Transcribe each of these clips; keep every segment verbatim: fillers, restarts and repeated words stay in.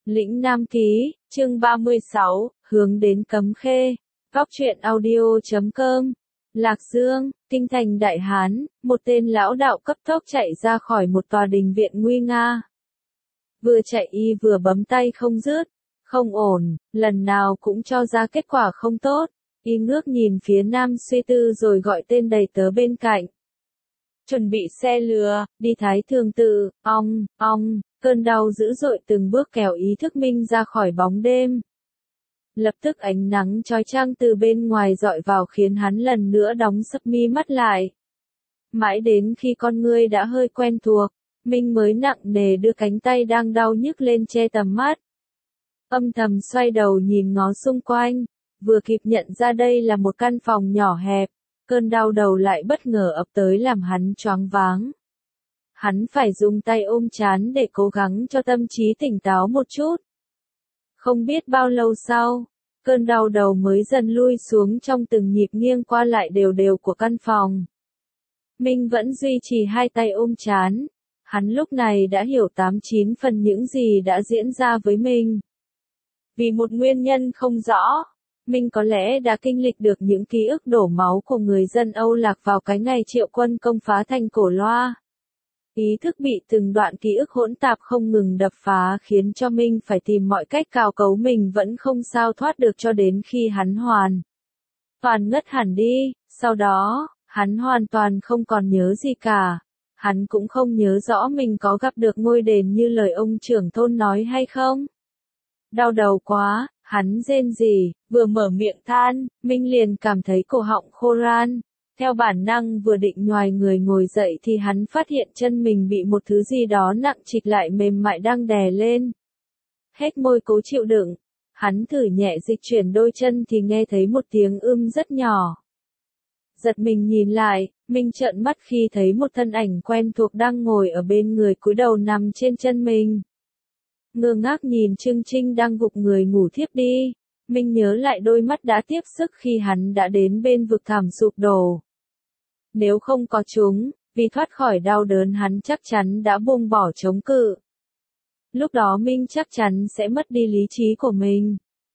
Lĩnh Nam Ký, chương ba mươi sáu, hướng đến Cấm Khê. Góc truyện audio chấm com. Lạc Dương, kinh thành Đại Hán, một tên lão đạo cấp tốc chạy ra khỏi một tòa đình viện nguy nga. Vừa chạy y vừa bấm tay không dứt, không ổn, lần nào cũng cho ra kết quả không tốt. Y ngước nhìn phía nam suy tư rồi gọi tên đầy tớ bên cạnh. Chuẩn bị xe lừa, đi Thái Thường Tự, ong, ong, cơn đau dữ dội từng bước kéo ý thức Minh ra khỏi bóng đêm. Lập tức ánh nắng chói chang từ bên ngoài dọi vào khiến hắn lần nữa đóng sấp mi mắt lại. Mãi đến khi con ngươi đã hơi quen thuộc, Minh mới nặng nề đưa cánh tay đang đau nhức lên che tầm mắt. Âm thầm xoay đầu nhìn ngó xung quanh, vừa kịp nhận ra đây là một căn phòng nhỏ hẹp, cơn đau đầu lại bất ngờ ập tới làm hắn choáng váng. Hắn phải dùng tay ôm trán để cố gắng cho tâm trí tỉnh táo một chút. Không biết bao lâu sau, cơn đau đầu mới dần lui xuống trong từng nhịp nghiêng qua lại đều đều của căn phòng. Minh vẫn duy trì hai tay ôm trán. Hắn lúc này đã hiểu tám chín phần những gì đã diễn ra với mình. Vì một nguyên nhân không rõ, Minh có lẽ đã kinh lịch được những ký ức đổ máu của người dân Âu Lạc vào cái ngày Triệu Quân công phá thành Cổ Loa. Ý thức bị từng đoạn ký ức hỗn tạp không ngừng đập phá khiến cho Minh phải tìm mọi cách cào cấu mình vẫn không sao thoát được cho đến khi hắn hoàn toàn ngất hẳn đi. Sau đó, hắn hoàn toàn không còn nhớ gì cả. Hắn cũng không nhớ rõ mình có gặp được ngôi đền như lời ông trưởng thôn nói hay không. Đau đầu quá, hắn rên rỉ, vừa mở miệng than, Minh liền cảm thấy cổ họng khô ran. Theo bản năng vừa định nhoài người ngồi dậy thì hắn phát hiện chân mình bị một thứ gì đó nặng trịch lại mềm mại đang đè lên. Hết môi cố chịu đựng, hắn thử nhẹ dịch chuyển đôi chân thì nghe thấy một tiếng ưm rất nhỏ. Giật mình nhìn lại, Minh trợn mắt khi thấy một thân ảnh quen thuộc đang ngồi ở bên người cúi đầu nằm trên chân mình. Ngơ ngác nhìn Trương Trinh đang gục người ngủ thiếp đi, Minh nhớ lại đôi mắt đã tiếp sức khi hắn đã đến bên vực thẳm sụp đổ. Nếu không có chúng, vì thoát khỏi đau đớn hắn chắc chắn đã buông bỏ chống cự. Lúc đó Minh chắc chắn sẽ mất đi lý trí của mình.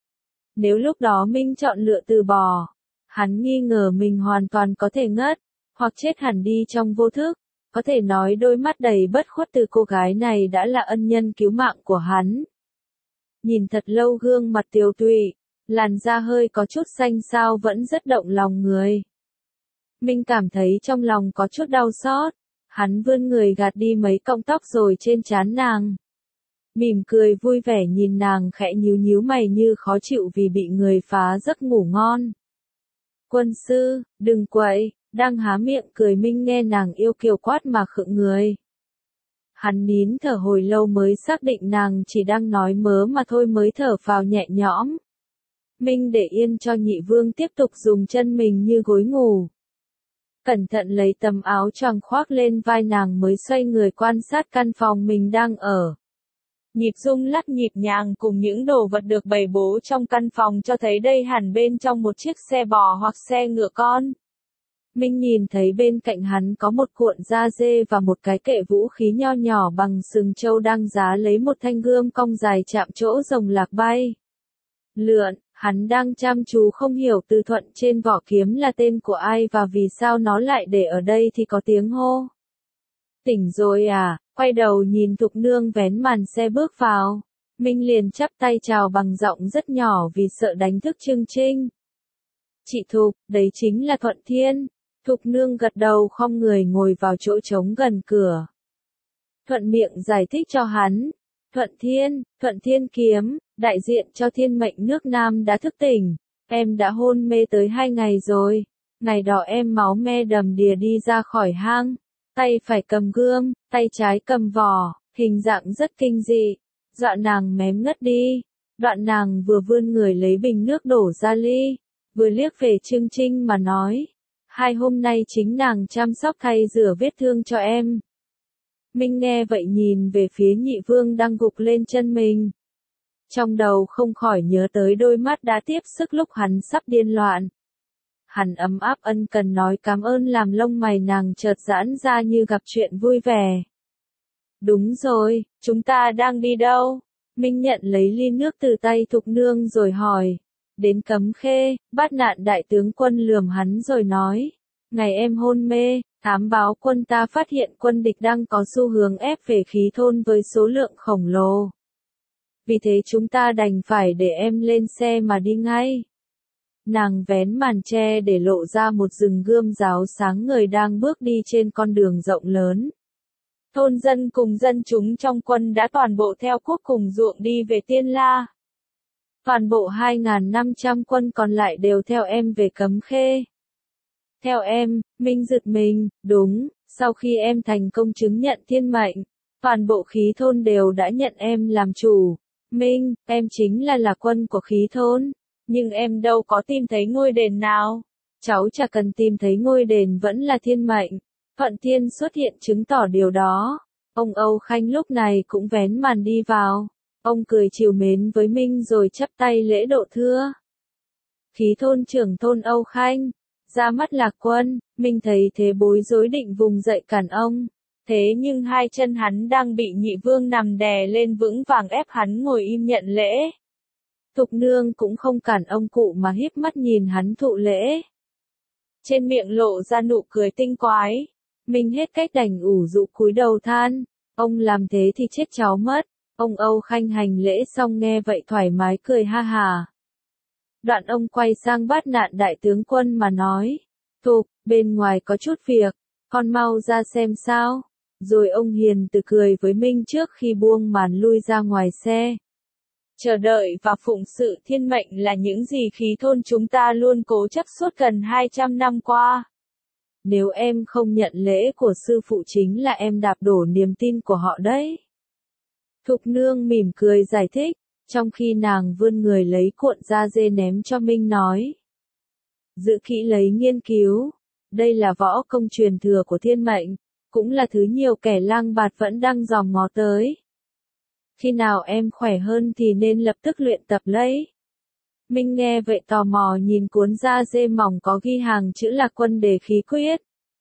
Nếu lúc đó Minh chọn lựa từ bỏ, hắn nghi ngờ mình hoàn toàn có thể ngất, hoặc chết hẳn đi trong vô thức. Có thể nói đôi mắt đầy bất khuất từ cô gái này đã là ân nhân cứu mạng của hắn. Nhìn thật lâu gương mặt tiều tụy, làn da hơi có chút xanh xao vẫn rất động lòng người. Minh cảm thấy trong lòng có chút đau xót, hắn vươn người gạt đi mấy cọng tóc rồi trên trán nàng. Mỉm cười vui vẻ nhìn nàng khẽ nhíu nhíu mày như khó chịu vì bị người phá giấc ngủ ngon. Quân sư, đừng quậy. Đang há miệng cười Minh nghe nàng yêu kiều quát mà khựng người. Hắn nín thở hồi lâu mới xác định nàng chỉ đang nói mớ mà thôi mới thở phào nhẹ nhõm. Minh để yên cho nhị vương tiếp tục dùng chân mình như gối ngủ. Cẩn thận lấy tấm áo choàng khoác lên vai nàng mới xoay người quan sát căn phòng mình đang ở. Nhịp rung lắc nhịp nhàng cùng những đồ vật được bày bố trong căn phòng cho thấy đây hẳn bên trong một chiếc xe bò hoặc xe ngựa con. Minh nhìn thấy bên cạnh hắn có một cuộn da dê và một cái kệ vũ khí nho nhỏ bằng sừng trâu đang giá lấy một thanh gươm cong dài chạm chỗ rồng lạc bay. Lượn, hắn đang chăm chú không hiểu từ thuận trên vỏ kiếm là tên của ai và vì sao nó lại để ở đây thì có tiếng hô. Tỉnh rồi à, quay đầu nhìn Thục Nương vén màn xe bước vào. Minh liền chắp tay chào bằng giọng rất nhỏ vì sợ đánh thức Trương Trinh. Chị Thục, đấy chính là Thuận Thiên. Thục Nương gật đầu khom người ngồi vào chỗ trống gần cửa. Thuận miệng giải thích cho hắn. Thuận Thiên, Thuận Thiên kiếm, đại diện cho thiên mệnh nước Nam đã thức tỉnh. Em đã hôn mê tới hai ngày rồi. Ngày đó em máu me đầm đìa đi ra khỏi hang. Tay phải cầm gươm, tay trái cầm vỏ, hình dạng rất kinh dị. Dọa nàng mém ngất đi. Đoạn nàng vừa vươn người lấy bình nước đổ ra ly, vừa liếc về Trương Trinh mà nói. Hai hôm nay chính nàng chăm sóc thay rửa vết thương cho em. Minh nghe vậy nhìn về phía nhị vương đang gục lên chân mình. Trong đầu không khỏi nhớ tới đôi mắt đã tiếp sức lúc hắn sắp điên loạn. Hắn ấm áp ân cần nói cảm ơn làm lông mày nàng chợt giãn ra như gặp chuyện vui vẻ. Đúng rồi, chúng ta đang đi đâu? Minh nhận lấy ly nước từ tay Thục Nương rồi hỏi. Đến Cấm Khê, Bát Nạn đại tướng quân lườm hắn rồi nói. Ngày em hôn mê, thám báo quân ta phát hiện quân địch đang có xu hướng ép về Khí Thôn với số lượng khổng lồ. Vì thế chúng ta đành phải để em lên xe mà đi ngay. Nàng vén màn che để lộ ra một rừng gươm giáo sáng ngời đang bước đi trên con đường rộng lớn. Thôn dân cùng dân chúng trong quân đã toàn bộ theo quốc cùng ruộng đi về Tiên La. Toàn bộ hai nghìn năm trăm quân còn lại đều theo em về Cấm Khê. Theo em, Minh giật mình, đúng, sau khi em thành công chứng nhận thiên mệnh, toàn bộ Khí Thôn đều đã nhận em làm chủ. Minh, em chính là là quân của Khí Thôn, nhưng em đâu có tìm thấy ngôi đền nào. Cháu chả cần tìm thấy ngôi đền vẫn là thiên mệnh. Thuận Thiên xuất hiện chứng tỏ điều đó. Ông Âu Khanh lúc này cũng vén màn đi vào. Ông cười trìu mến với Minh rồi chắp tay lễ độ thưa. Khí Thôn trưởng thôn Âu Khanh, ra mắt Lạc Quân. Minh thấy thế bối rối định vùng dậy cản ông. Thế nhưng hai chân hắn đang bị Nhị Vương nằm đè lên vững vàng ép hắn ngồi im nhận lễ. Thục Nương cũng không cản ông cụ mà híp mắt nhìn hắn thụ lễ. Trên miệng lộ ra nụ cười tinh quái. Minh hết cách đành ủ rũ cúi đầu than. Ông làm thế thì chết cháu mất. Ông Âu Khanh hành lễ xong nghe vậy thoải mái cười ha hà. Đoạn ông quay sang Bát Nạn đại tướng quân mà nói. Thục, bên ngoài có chút việc, con mau ra xem sao. Rồi ông hiền từ cười với Minh trước khi buông màn lui ra ngoài xe. Chờ đợi và phụng sự thiên mệnh là những gì Khí Thôn chúng ta luôn cố chấp suốt gần hai trăm năm qua. Nếu em không nhận lễ của sư phụ chính là em đạp đổ niềm tin của họ đấy. Thục Nương mỉm cười giải thích, trong khi nàng vươn người lấy cuộn da dê ném cho Minh nói. Giữ kỹ lấy nghiên cứu, đây là võ công truyền thừa của thiên mệnh, cũng là thứ nhiều kẻ lang bạt vẫn đang dòm ngó tới. Khi nào em khỏe hơn thì nên lập tức luyện tập lấy. Minh nghe vậy tò mò nhìn cuốn da dê mỏng có ghi hàng chữ Lạc Quân Đề Khí Quyết.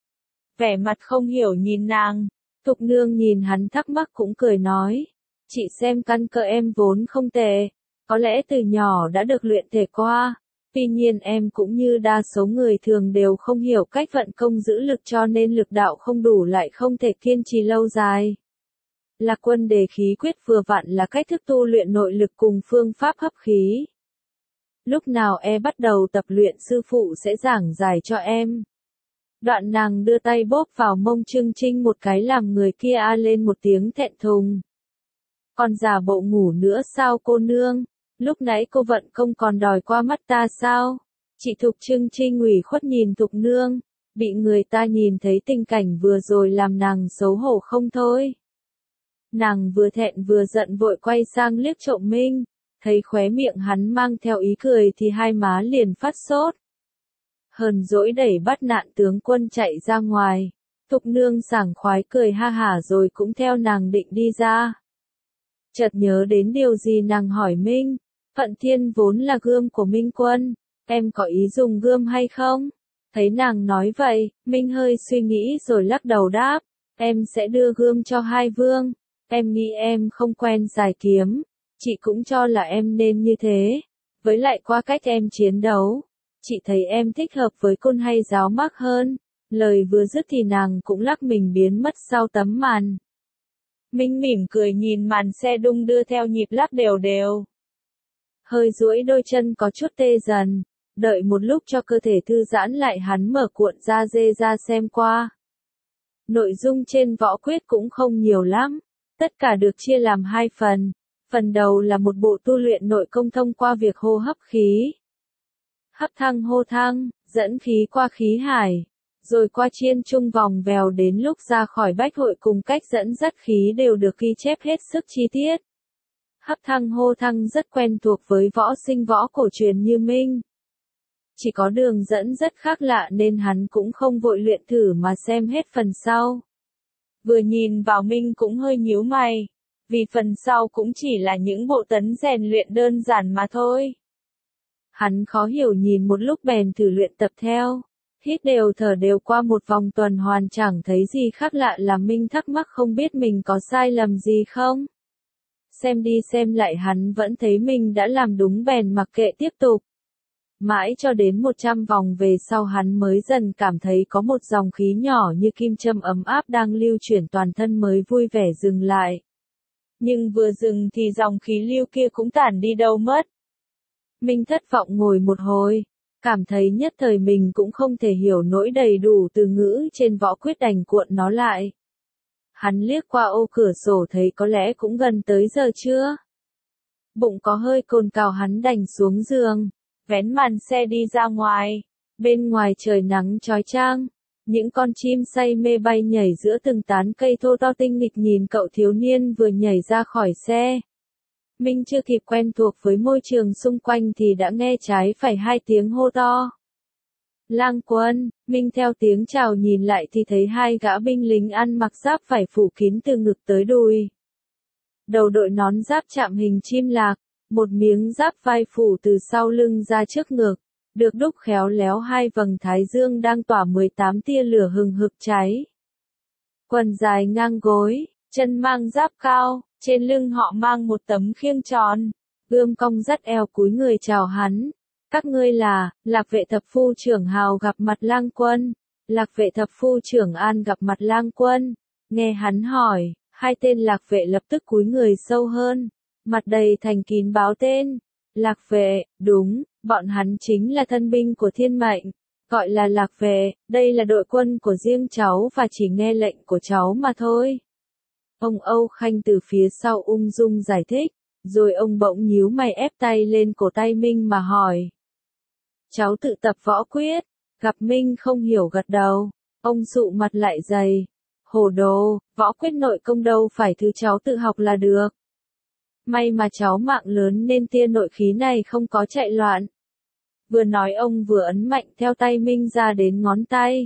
Vẻ mặt không hiểu nhìn nàng, Thục Nương nhìn hắn thắc mắc cũng cười nói. Chị xem căn cơ em vốn không tệ, có lẽ từ nhỏ đã được luyện thể qua. Tuy nhiên em cũng như đa số người thường đều không hiểu cách vận công giữ lực cho nên lực đạo không đủ lại không thể kiên trì lâu dài. Lạc Quân Đề Khí Quyết vừa vặn là cách thức tu luyện nội lực cùng phương pháp hấp khí. Lúc nào em bắt đầu tập luyện sư phụ sẽ giảng giải cho em. Đoạn nàng đưa tay bóp vào mông Trương Trinh một cái làm người kia a lên một tiếng thẹn thùng. Còn giả bộ ngủ nữa sao cô nương? Lúc nãy cô vận công còn đòi qua mắt ta sao? Chị Thục Trương Trinh ủy khuất nhìn Thục Nương, bị người ta nhìn thấy tình cảnh vừa rồi làm nàng xấu hổ không thôi. Nàng vừa thẹn vừa giận vội quay sang liếc trộm Minh, thấy khóe miệng hắn mang theo ý cười thì hai má liền phát sốt. Hờn dỗi đẩy Bát Nạn tướng quân chạy ra ngoài, Thục Nương sảng khoái cười ha hả rồi cũng theo nàng định đi ra. Chợt nhớ đến điều gì nàng hỏi Minh, Thuận Thiên vốn là gươm của Minh Quân, em có ý dùng gươm hay không? Thấy nàng nói vậy, Minh hơi suy nghĩ rồi lắc đầu đáp, em sẽ đưa gươm cho hai vương, em nghĩ em không quen giải kiếm, chị cũng cho là em nên như thế, với lại qua cách em chiến đấu, chị thấy em thích hợp với côn hay giáo mác hơn. Lời vừa dứt thì nàng cũng lắc mình biến mất sau tấm màn. Minh mỉm cười nhìn màn xe đung đưa theo nhịp lắc đều đều. Hơi duỗi đôi chân có chút tê dần, đợi một lúc cho cơ thể thư giãn lại hắn mở cuộn da dê ra xem qua. Nội dung trên võ quyết cũng không nhiều lắm, tất cả được chia làm hai phần. Phần đầu là một bộ tu luyện nội công thông qua việc hô hấp khí. Hấp thăng hô thăng, dẫn khí qua khí hải, rồi qua chiên trung vòng vèo đến lúc ra khỏi bách hội cùng cách dẫn dắt khí đều được ghi chép hết sức chi tiết. Hấp thăng hô thăng rất quen thuộc với võ sinh võ cổ truyền như Minh. Chỉ có đường dẫn rất khác lạ nên hắn cũng không vội luyện thử mà xem hết phần sau. Vừa nhìn vào Minh cũng hơi nhíu mày, vì phần sau cũng chỉ là những bộ tấn rèn luyện đơn giản mà thôi. Hắn khó hiểu nhìn một lúc bèn thử luyện tập theo. Hít đều thở đều qua một vòng tuần hoàn chẳng thấy gì khác lạ làm Minh thắc mắc không biết mình có sai lầm gì không. xem đi xem lại hắn vẫn thấy mình đã làm đúng bèn mặc kệ tiếp tục. Mãi cho đến một trăm vòng về sau hắn mới dần cảm thấy có một dòng khí nhỏ như kim châm ấm áp đang lưu chuyển toàn thân mới vui vẻ dừng lại. Nhưng vừa dừng thì dòng khí lưu kia cũng tản đi đâu mất. Minh thất vọng ngồi một hồi, cảm thấy nhất thời mình cũng không thể hiểu nỗi đầy đủ từ ngữ trên võ quyết đành cuộn nó lại. Hắn liếc qua ô cửa sổ thấy có lẽ cũng gần tới giờ trưa. Bụng có hơi cồn cào hắn đành xuống giường, vén màn xe đi ra ngoài. Bên ngoài trời nắng chói chang, những con chim say mê bay nhảy giữa từng tán cây thô to tinh nghịch nhìn cậu thiếu niên vừa nhảy ra khỏi xe. Minh chưa kịp quen thuộc với môi trường xung quanh thì đã nghe trái phải hai tiếng hô to. Lang Quân, Minh theo tiếng chào nhìn lại thì thấy hai gã binh lính ăn mặc giáp vải phủ kín từ ngực tới đùi. Đầu đội nón giáp chạm hình chim lạc, một miếng giáp vai phủ từ sau lưng ra trước ngực, được đúc khéo léo hai vầng thái dương đang tỏa mười tám tia lửa hừng hực cháy. Quần dài ngang gối, chân mang giáp cao, trên lưng họ mang một tấm khiêng tròn, gươm cong dắt eo cúi người chào hắn. Các ngươi là, Lạc vệ thập phu trưởng Hào gặp mặt Lang Quân. Lạc vệ thập phu trưởng An gặp mặt Lang Quân. Nghe hắn hỏi, hai tên lạc vệ lập tức cúi người sâu hơn, mặt đầy thành kín báo tên. Lạc vệ, đúng, bọn hắn chính là thân binh của thiên mệnh, gọi là lạc vệ, đây là đội quân của riêng cháu và chỉ nghe lệnh của cháu mà thôi. Ông Âu Khanh từ phía sau ung dung giải thích, rồi ông bỗng nhíu mày ép tay lên cổ tay Minh mà hỏi. Cháu tự tập võ quyết, gặp Minh không hiểu gật đầu, ông sụ mặt lại dày. Hồ đồ, võ quyết nội công đâu phải thứ cháu tự học là được. May mà cháu mạng lớn nên tia nội khí này không có chạy loạn. Vừa nói ông vừa ấn mạnh theo tay Minh ra đến ngón tay.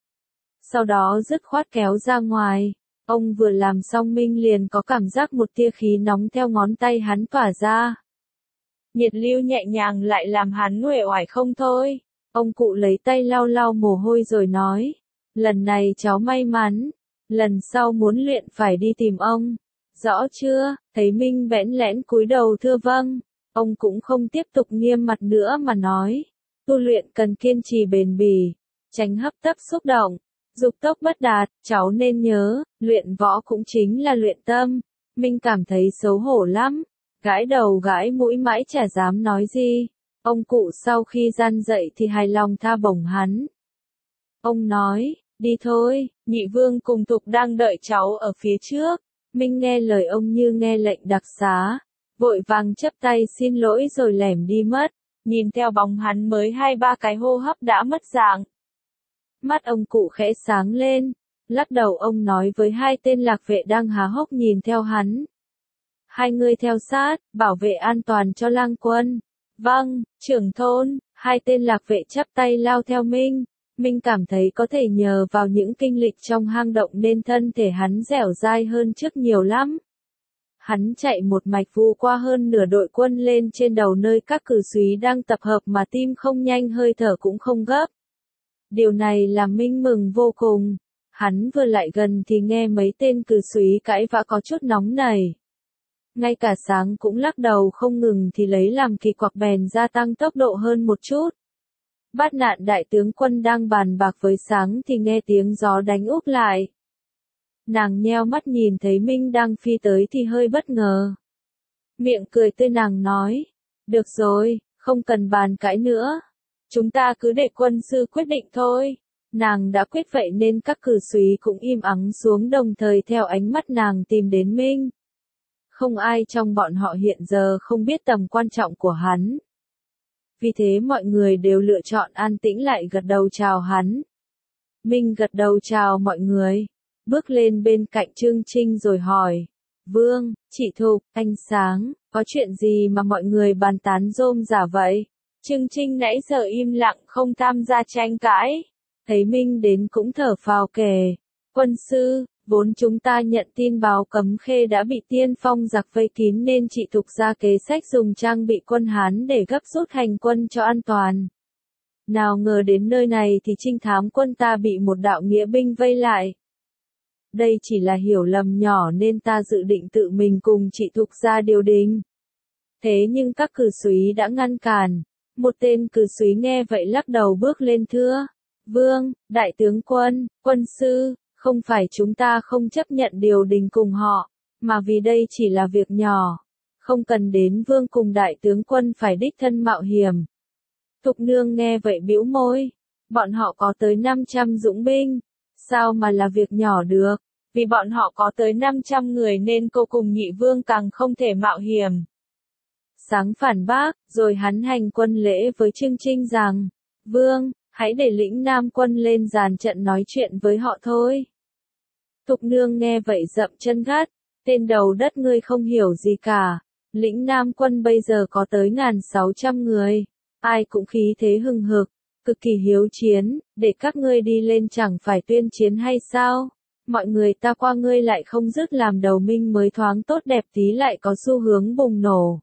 Sau đó dứt khoát kéo ra ngoài. Ông vừa làm xong Minh liền có cảm giác một tia khí nóng theo ngón tay hắn tỏa ra. Nhiệt lưu nhẹ nhàng lại làm hắn uể oải không thôi. Ông cụ lấy tay lau lau mồ hôi rồi nói. Lần này cháu may mắn. Lần sau muốn luyện phải đi tìm ông. Rõ chưa? Thấy Minh bẽn lẽn cúi đầu thưa vâng. Ông cũng không tiếp tục nghiêm mặt nữa mà nói. Tu luyện cần kiên trì bền bỉ. Tránh hấp tấp xúc động. Dục tốc bất đạt, cháu nên nhớ, luyện võ cũng chính là luyện tâm. Minh cảm thấy xấu hổ lắm. Gãi đầu gãi mũi mãi chả dám nói gì. Ông cụ sau khi gian dậy thì hài lòng tha bổng hắn. Ông nói, đi thôi, nhị vương cùng Thục đang đợi cháu ở phía trước. Minh nghe lời ông như nghe lệnh đặc xá. Vội vàng chấp tay xin lỗi rồi lẻm đi mất. Nhìn theo bóng hắn mới hai ba cái hô hấp đã mất dạng. Mắt ông cụ khẽ sáng lên. Lắc đầu ông nói với hai tên lạc vệ đang há hốc nhìn theo hắn. Hai người theo sát, bảo vệ an toàn cho Lang Quân. Vâng, trưởng thôn, hai tên lạc vệ chắp tay lao theo Minh. Minh cảm thấy có thể nhờ vào những kinh lịch trong hang động nên thân thể hắn dẻo dai hơn trước nhiều lắm. Hắn chạy một mạch vu qua hơn nửa đội quân lên trên đầu nơi các cử súy đang tập hợp mà tim không nhanh hơi thở cũng không gấp. Điều này làm Minh mừng vô cùng. Hắn vừa lại gần thì nghe mấy tên cử súy cãi vã có chút nóng nảy. Ngay cả Sáng cũng lắc đầu không ngừng thì lấy làm kỳ quặc bèn gia tăng tốc độ hơn một chút. Bát Nạn đại tướng quân đang bàn bạc với Sáng thì nghe tiếng gió đánh úp lại. Nàng nheo mắt nhìn thấy Minh đang phi tới thì hơi bất ngờ. Miệng cười tươi nàng nói, được rồi, không cần bàn cãi nữa. Chúng ta cứ để quân sư quyết định thôi. Nàng đã quyết vậy nên các cử súy cũng im ắng xuống đồng thời theo ánh mắt nàng tìm đến Minh. Không ai trong bọn họ hiện giờ không biết tầm quan trọng của hắn. Vì thế mọi người đều lựa chọn an tĩnh lại gật đầu chào hắn. Minh gật đầu chào mọi người, bước lên bên cạnh Trương Trinh rồi hỏi. Vương, chị Thục, anh Sáng, có chuyện gì mà mọi người bàn tán rôm rả vậy? Trương Trinh nãy giờ im lặng không tham gia tranh cãi. Thấy Minh đến cũng thở phào kể. Quân sư, vốn chúng ta nhận tin báo Cấm Khê đã bị Tiên Phong giặc vây kín nên chị Thục ra kế sách dùng trang bị quân Hán để gấp rút hành quân cho an toàn. Nào ngờ đến nơi này thì trinh thám quân ta bị một đạo nghĩa binh vây lại. đây chỉ là hiểu lầm nhỏ nên ta dự định tự mình cùng chị Thục ra điều đình. Thế nhưng các cử súy đã ngăn cản. Một tên cử súy nghe vậy lắc đầu bước lên thưa. Vương, đại tướng quân, quân sư, không phải chúng ta không chấp nhận điều đình cùng họ, mà vì đây chỉ là việc nhỏ. Không cần đến vương cùng đại tướng quân phải đích thân mạo hiểm. Thục nương nghe vậy bĩu môi. Bọn họ có tới năm trăm dũng binh. Sao mà là việc nhỏ được? Vì bọn họ có tới năm trăm người nên cô cùng nhị vương càng không thể mạo hiểm. Sáng phản bác, rồi hắn hành quân lễ với Trương Trinh rằng, Vương, hãy để lĩnh Nam quân lên dàn trận nói chuyện với họ thôi. Thục nương nghe vậy dậm chân gắt, tên đầu đất ngươi không hiểu gì cả, lĩnh Nam quân bây giờ có tới ngàn sáu trăm người, ai cũng khí thế hừng hực, cực kỳ hiếu chiến, để các ngươi đi lên chẳng phải tuyên chiến hay sao? Mọi người ta qua ngươi lại không dứt làm đầu minh mới thoáng tốt đẹp tí lại có xu hướng bùng nổ.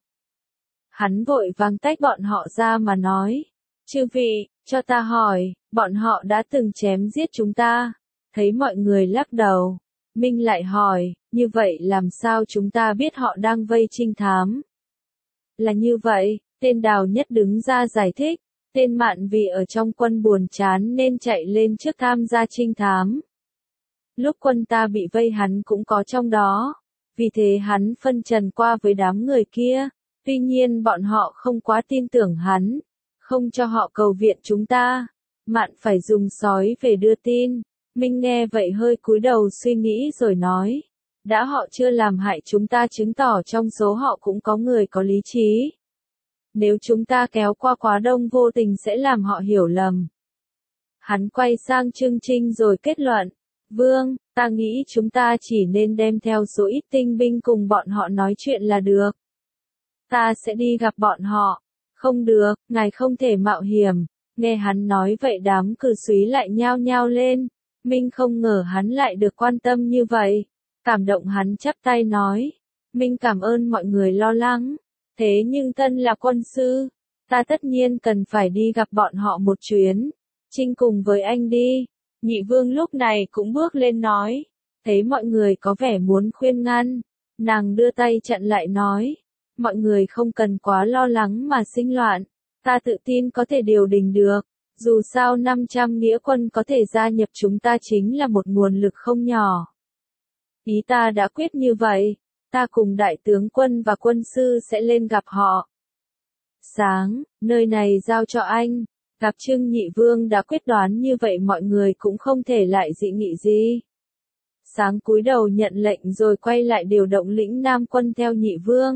Hắn vội vàng tách bọn họ ra mà nói, chư vị, cho ta hỏi, bọn họ đã từng chém giết chúng ta, thấy mọi người lắc đầu, Minh lại hỏi, như vậy làm sao chúng ta biết họ đang vây trinh thám? Là như vậy, tên Đào Nhất đứng ra giải thích, tên Mạn vì ở trong quân buồn chán nên chạy lên trước tham gia trinh thám. Lúc quân ta bị vây hắn cũng có trong đó, vì thế hắn phân trần qua với đám người kia. Tuy nhiên bọn họ không quá tin tưởng hắn, không cho họ cầu viện chúng ta. Mạn phải dùng sói về đưa tin. Minh nghe vậy hơi cúi đầu suy nghĩ rồi nói. Đã họ chưa làm hại chúng ta chứng tỏ trong số họ cũng có người có lý trí. Nếu chúng ta kéo qua quá đông vô tình sẽ làm họ hiểu lầm. Hắn quay sang Trương Trinh rồi kết luận. Vương, ta nghĩ chúng ta chỉ nên đem theo số ít tinh binh cùng bọn họ nói chuyện là được. Ta sẽ đi gặp bọn họ. Không được, ngài không thể mạo hiểm. Nghe hắn nói vậy đám cử súy lại nhao nhao lên. Minh không ngờ hắn lại được quan tâm như vậy. Cảm động hắn chắp tay nói. Minh cảm ơn mọi người lo lắng. Thế nhưng thân là quân sư, ta tất nhiên cần phải đi gặp bọn họ một chuyến. Trinh cùng với anh đi. Nhị vương lúc này cũng bước lên nói. Thấy mọi người có vẻ muốn khuyên ngăn. Nàng đưa tay chặn lại nói. Mọi người không cần quá lo lắng mà sinh loạn, ta tự tin có thể điều đình được, dù sao năm trăm nghĩa quân có thể gia nhập chúng ta chính là một nguồn lực không nhỏ. Ý ta đã quyết như vậy, ta cùng đại tướng quân và quân sư sẽ lên gặp họ. Sáng, nơi này giao cho anh, gặp Trương Nhị Vương đã quyết đoán như vậy mọi người cũng không thể lại dị nghị gì. Sáng cúi đầu nhận lệnh rồi quay lại điều động lĩnh Nam quân theo Nhị Vương.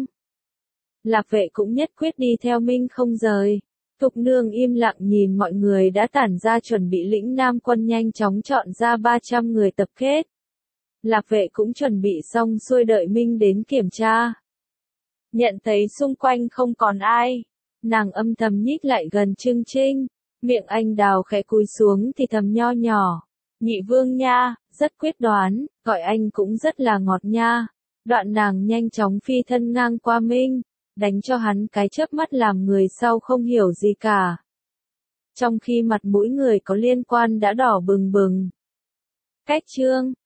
Lạc Vệ cũng nhất quyết đi theo Minh không rời. Thục nương im lặng nhìn mọi người đã tản ra chuẩn bị lĩnh Nam quân nhanh chóng chọn ra ba trăm người tập kết. Lạc Vệ cũng chuẩn bị xong xuôi đợi Minh đến kiểm tra. Nhận thấy xung quanh không còn ai, nàng âm thầm nhích lại gần Trương Trinh, miệng anh Đào khẽ cúi xuống thì thầm nho nhỏ. Nhị Vương nha, rất quyết đoán, gọi anh cũng rất là ngọt nha. Đoạn nàng nhanh chóng phi thân ngang qua Minh. Đánh cho hắn cái chớp mắt làm người sau không hiểu gì cả. Trong khi mặt mũi người có liên quan đã đỏ bừng bừng. Cách chương